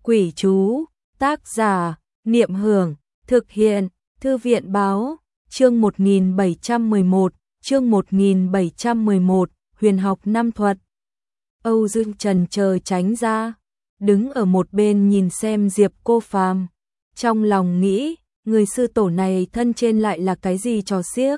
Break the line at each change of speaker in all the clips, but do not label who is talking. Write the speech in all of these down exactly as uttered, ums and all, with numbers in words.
Quỷ chú, tác giả, Niệm Hưởng, thực hiện, Thư viện báo, chương một nghìn bảy trăm mười một, chương một nghìn bảy trăm mười một, huyền học năm thuật. Âu Dương Trần chờ tránh ra, đứng ở một bên nhìn xem Diệp Cô Phàm, trong lòng nghĩ, người sư tổ này thân trên lại là cái gì trò xiếc.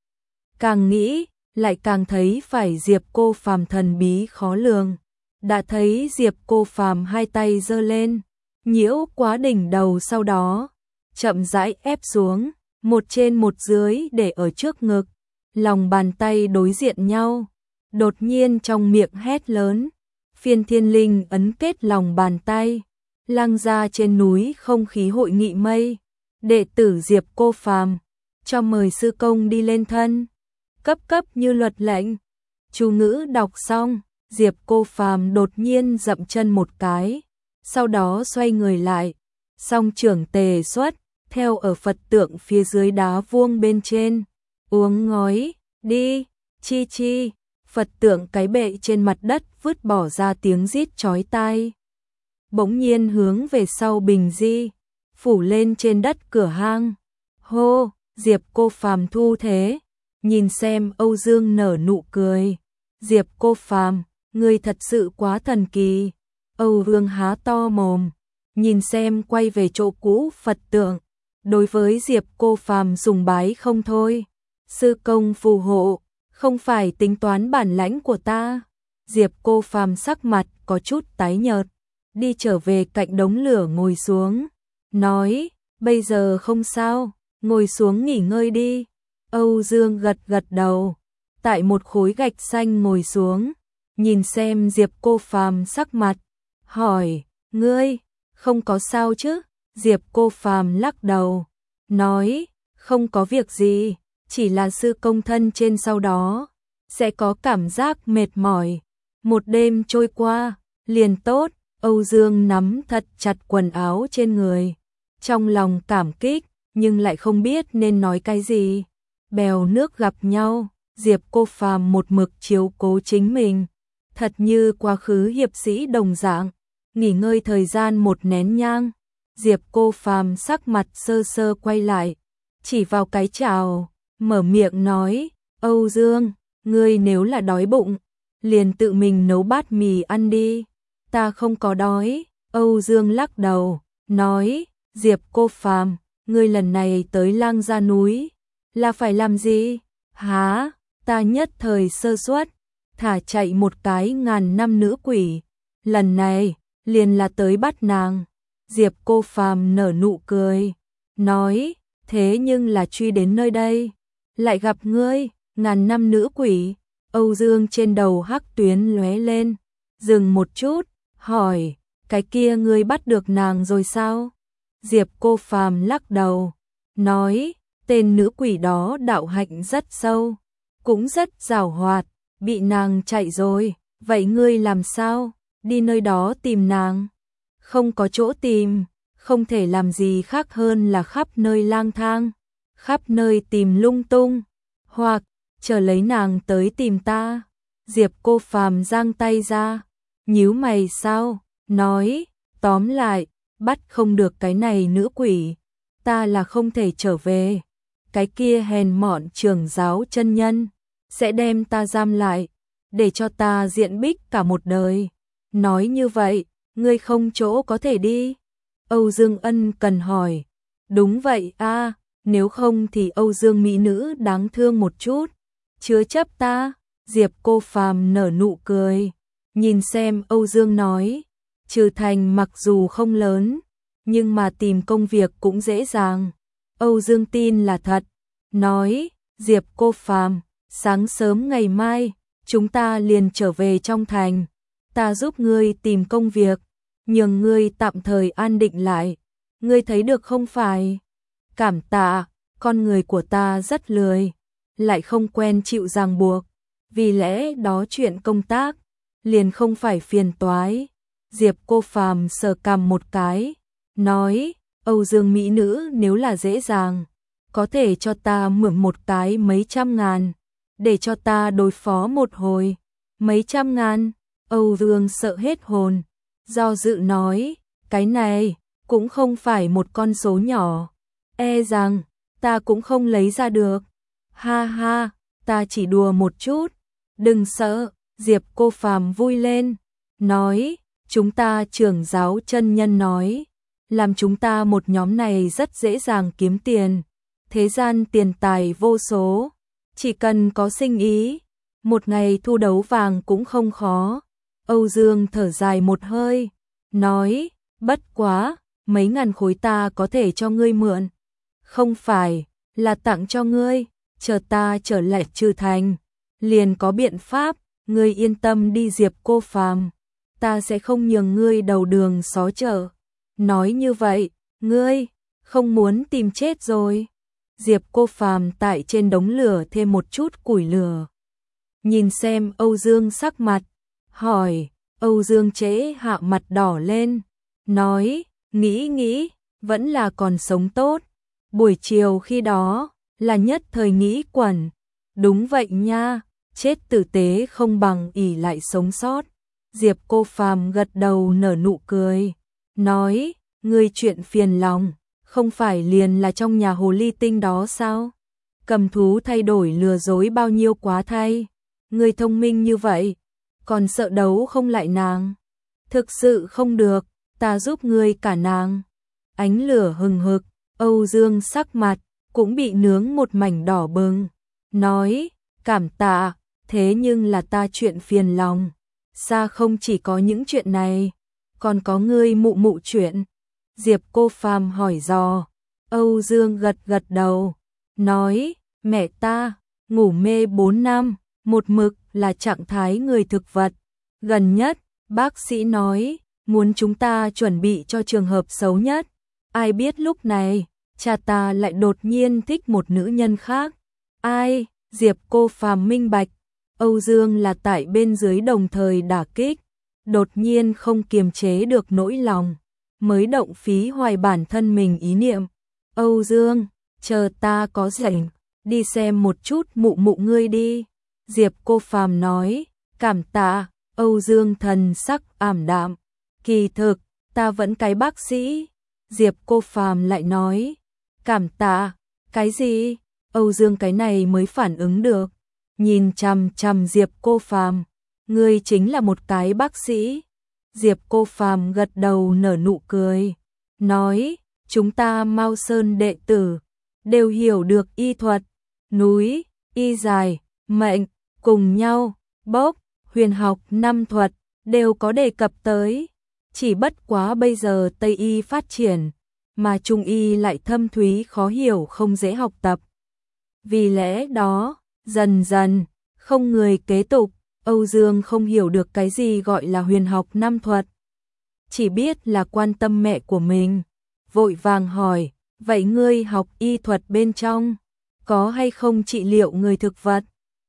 Càng nghĩ, lại càng thấy phải Diệp Cô Phàm thần bí khó lường. Đã thấy Diệp Cô Phàm hai tay giơ lên, nhiễu quá đỉnh đầu, sau đó chậm rãi ép xuống, một trên một dưới để ở trước ngực, lòng bàn tay đối diện nhau. Đột nhiên trong miệng hét lớn, Phiên Thiên Linh ấn kết lòng bàn tay, lăng ra trên núi không khí hội nghị mây. Đệ tử Diệp Cô Phàm, cho mời sư công đi lên thân. Cấp cấp như luật lệnh. Chú ngữ đọc xong, Diệp Cô Phàm đột nhiên dậm chân một cái, sau đó xoay người lại, song trưởng tề xuất, theo ở Phật tượng phía dưới đá vuông bên trên, uống ngói, đi, chi chi, Phật tượng cái bệ trên mặt đất vứt bỏ ra tiếng rít chói tai. Bỗng nhiên hướng về sau bình di, phủ lên trên đất cửa hang. Hô, Diệp Cô Phàm thu thế, nhìn xem Âu Dương nở nụ cười. Diệp Cô Phàm, ngươi thật sự quá thần kỳ. Âu Dương há to mồm, nhìn xem quay về chỗ cũ Phật tượng, đối với Diệp Cô Phàm sùng bái không thôi. Sư công phù hộ, không phải tính toán bản lãnh của ta. Diệp Cô Phàm sắc mặt có chút tái nhợt, đi trở về cạnh đống lửa ngồi xuống, nói, bây giờ không sao, ngồi xuống nghỉ ngơi đi. Âu Dương gật gật đầu, tại một khối gạch xanh ngồi xuống, nhìn xem Diệp Cô Phàm sắc mặt, hỏi, ngươi, không có sao chứ? Diệp Cô Phàm lắc đầu, nói, không có việc gì, chỉ là sư công thân trên sau đó, sẽ có cảm giác mệt mỏi. Một đêm trôi qua, liền tốt. Âu Dương nắm thật chặt quần áo trên người, trong lòng cảm kích, nhưng lại không biết nên nói cái gì. Bèo nước gặp nhau, Diệp Cô Phàm một mực chiếu cố chính mình, thật như quá khứ hiệp sĩ đồng dạng. Nghỉ ngơi thời gian một nén nhang, Diệp Cô Phàm sắc mặt sơ sơ quay lại, chỉ vào cái chảo, mở miệng nói, Âu Dương, ngươi nếu là đói bụng, liền tự mình nấu bát mì ăn đi. Ta không có đói. Âu Dương lắc đầu, nói, Diệp Cô Phàm, ngươi lần này tới Lang Gia núi, là phải làm gì? Hả? Ta nhất thời sơ suất, thả chạy một cái ngàn năm nữ quỷ, lần này, liền là tới bắt nàng. Diệp Cô Phàm nở nụ cười, nói, thế nhưng là truy đến nơi đây, lại gặp ngươi, ngàn năm nữ quỷ. Âu Dương trên đầu hắc tuyến lóe lên, dừng một chút, hỏi, cái kia ngươi bắt được nàng rồi sao? Diệp Cô Phàm lắc đầu, nói, tên nữ quỷ đó đạo hạnh rất sâu, cũng rất giàu hoạt, bị nàng chạy rồi. Vậy ngươi làm sao? Đi nơi đó tìm nàng? Không có chỗ tìm, không thể làm gì khác hơn là khắp nơi lang thang, khắp nơi tìm lung tung, hoặc chờ lấy nàng tới tìm ta. Diệp Cô Phàm giang tay ra, nhíu mày sao, nói, tóm lại, bắt không được cái này nữ quỷ, ta là không thể trở về. Cái kia hèn mọn trưởng giáo chân nhân sẽ đem ta giam lại, để cho ta diện bích cả một đời. Nói như vậy, ngươi không chỗ có thể đi? Âu Dương ân cần hỏi. Đúng vậy a, nếu không thì Âu Dương mỹ nữ đáng thương một chút, chứa chấp ta. Diệp Cô Phàm nở nụ cười, nhìn xem Âu Dương nói, Trừ Thành mặc dù không lớn, nhưng mà tìm công việc cũng dễ dàng. Âu Dương tin là thật, nói, Diệp Cô Phàm, sáng sớm ngày mai, chúng ta liền trở về trong thành, ta giúp ngươi tìm công việc, nhường ngươi tạm thời an định lại, ngươi thấy được không phải? Cảm tạ, con người của ta rất lười, lại không quen chịu ràng buộc, vì lẽ đó chuyện công tác liền không phải phiền toái. Diệp Cô Phàm sờ cằm một cái, nói, Âu Dương mỹ nữ nếu là dễ dàng, có thể cho ta mượn một cái mấy trăm ngàn, để cho ta đối phó một hồi. Mấy trăm ngàn? Âu Dương sợ hết hồn, do dự nói, cái này cũng không phải một con số nhỏ, e rằng ta cũng không lấy ra được. Ha ha, ta chỉ đùa một chút, đừng sợ. Diệp Cô Phàm vui lên, nói, chúng ta trưởng giáo chân nhân nói, làm chúng ta một nhóm này rất dễ dàng kiếm tiền, thế gian tiền tài vô số, chỉ cần có sinh ý, một ngày thu đấu vàng cũng không khó. Âu Dương thở dài một hơi, nói, bất quá, mấy ngàn khối ta có thể cho ngươi mượn. Không phải, là tặng cho ngươi, chờ ta trở lại Trừ Thành, liền có biện pháp, ngươi yên tâm đi Diệp Cô Phàm, ta sẽ không nhường ngươi đầu đường xó chợ. Nói như vậy, ngươi không muốn tìm chết rồi. Diệp Cô Phàm tại trên đống lửa thêm một chút củi lửa. Nhìn xem Âu Dương sắc mặt, hỏi, Âu Dương trễ hạ mặt đỏ lên, nói, nghĩ nghĩ, vẫn là còn sống tốt. Buổi chiều khi đó, là nhất thời nghĩ quẩn. Đúng vậy nha, chết tử tế không bằng ỷ lại sống sót. Diệp Cô Phàm gật đầu nở nụ cười, nói, ngươi chuyện phiền lòng, không phải liền là trong nhà hồ ly tinh đó sao? Cầm thú thay đổi lừa dối bao nhiêu quá thay. Ngươi thông minh như vậy, còn sợ đấu không lại nàng. Thực sự không được, ta giúp ngươi cả nàng. Ánh lửa hừng hực, Âu Dương sắc mặt cũng bị nướng một mảnh đỏ bừng, nói, cảm tạ, thế nhưng là ta chuyện phiền lòng. Xa không chỉ có những chuyện này, còn có ngươi mụ mụ chuyện. Diệp Cô Phàm hỏi dò, Âu Dương gật gật đầu, nói, mẹ ta, ngủ mê bốn năm, một mực là trạng thái người thực vật. Gần nhất, bác sĩ nói, muốn chúng ta chuẩn bị cho trường hợp xấu nhất. Ai biết lúc này, cha ta lại đột nhiên thích một nữ nhân khác. Ai? Diệp Cô Phàm minh bạch, Âu Dương là tại bên dưới đồng thời đả kích, đột nhiên không kiềm chế được nỗi lòng, mới động phí hoài bản thân mình ý niệm. Âu Dương, chờ ta có rảnh, đi xem một chút mụ mụ ngươi đi. Diệp Cô Phàm nói, cảm tạ. Âu Dương thần sắc ảm đạm, kỳ thực, ta vẫn cái bác sĩ. Diệp Cô Phàm lại nói, cảm tạ, cái gì? Âu Dương cái này mới phản ứng được, nhìn chằm chằm Diệp Cô Phàm, ngươi chính là một cái bác sĩ. Diệp Cô Phàm gật đầu nở nụ cười, nói, chúng ta Mao Sơn đệ tử, đều hiểu được y thuật, núi, y dài, mệnh, cùng nhau, bốc, huyền học, năm thuật, đều có đề cập tới. Chỉ bất quá bây giờ Tây y phát triển, mà Trung y lại thâm thúy khó hiểu không dễ học tập. Vì lẽ đó, dần dần, không người kế tục, Âu Dương không hiểu được cái gì gọi là huyền học năm thuật. Chỉ biết là quan tâm mẹ của mình, vội vàng hỏi, vậy ngươi học y thuật bên trong, có hay không trị liệu người thực vật?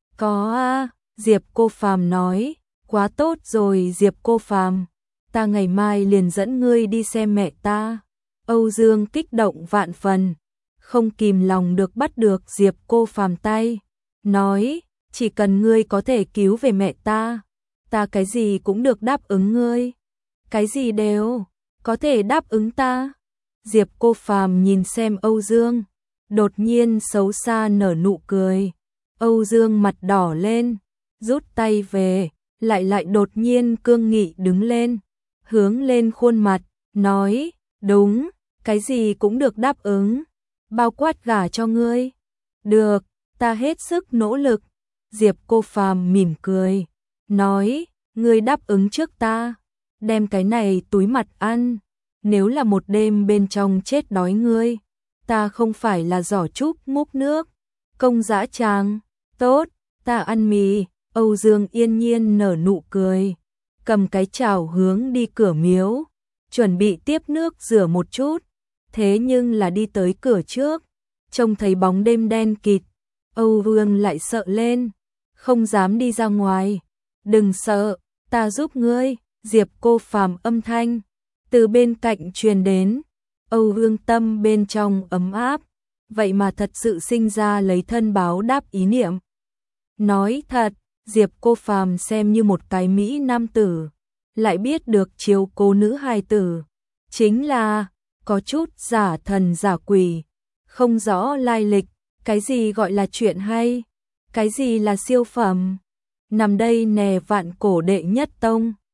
Có a. Diệp Cô Phàm nói, quá tốt rồi Diệp Cô Phàm, ta ngày mai liền dẫn ngươi đi xem mẹ ta. Âu Dương kích động vạn phần, không kìm lòng được bắt được Diệp Cô Phàm tay, nói, chỉ cần ngươi có thể cứu về mẹ ta, ta cái gì cũng được đáp ứng ngươi. Cái gì đều có thể đáp ứng ta. Diệp Cô Phàm nhìn xem Âu Dương, đột nhiên xấu xa nở nụ cười. Âu Dương mặt đỏ lên, rút tay về, lại lại đột nhiên cương nghị đứng lên, hướng lên khuôn mặt, nói, đúng, cái gì cũng được đáp ứng, bao quát gả cho ngươi. Được, ta hết sức nỗ lực. Diệp Cô Phàm mỉm cười, nói, ngươi đáp ứng trước ta, đem cái này túi mặt ăn, nếu là một đêm bên trong chết đói ngươi, ta không phải là giỏ trúc múc nước, công dã tràng, tốt, ta ăn mì. Âu Dương yên nhiên nở nụ cười, cầm cái chảo hướng đi cửa miếu, chuẩn bị tiếp nước rửa một chút, thế nhưng là đi tới cửa trước, trông thấy bóng đêm đen kịt, Âu Dương lại sợ lên, không dám đi ra ngoài. Đừng sợ, ta giúp ngươi. Diệp Cô Phàm âm thanh từ bên cạnh truyền đến, Âu Dương tâm bên trong ấm áp, vậy mà thật sự sinh ra lấy thân báo đáp ý niệm. Nói thật, Diệp Cô Phàm xem như một cái mỹ nam tử, lại biết được chiếu cố nữ hài tử, chính là có chút giả thần giả quỷ, không rõ lai lịch, cái gì gọi là chuyện hay, cái gì là siêu phẩm. Nằm đây nè vạn cổ đệ nhất tông.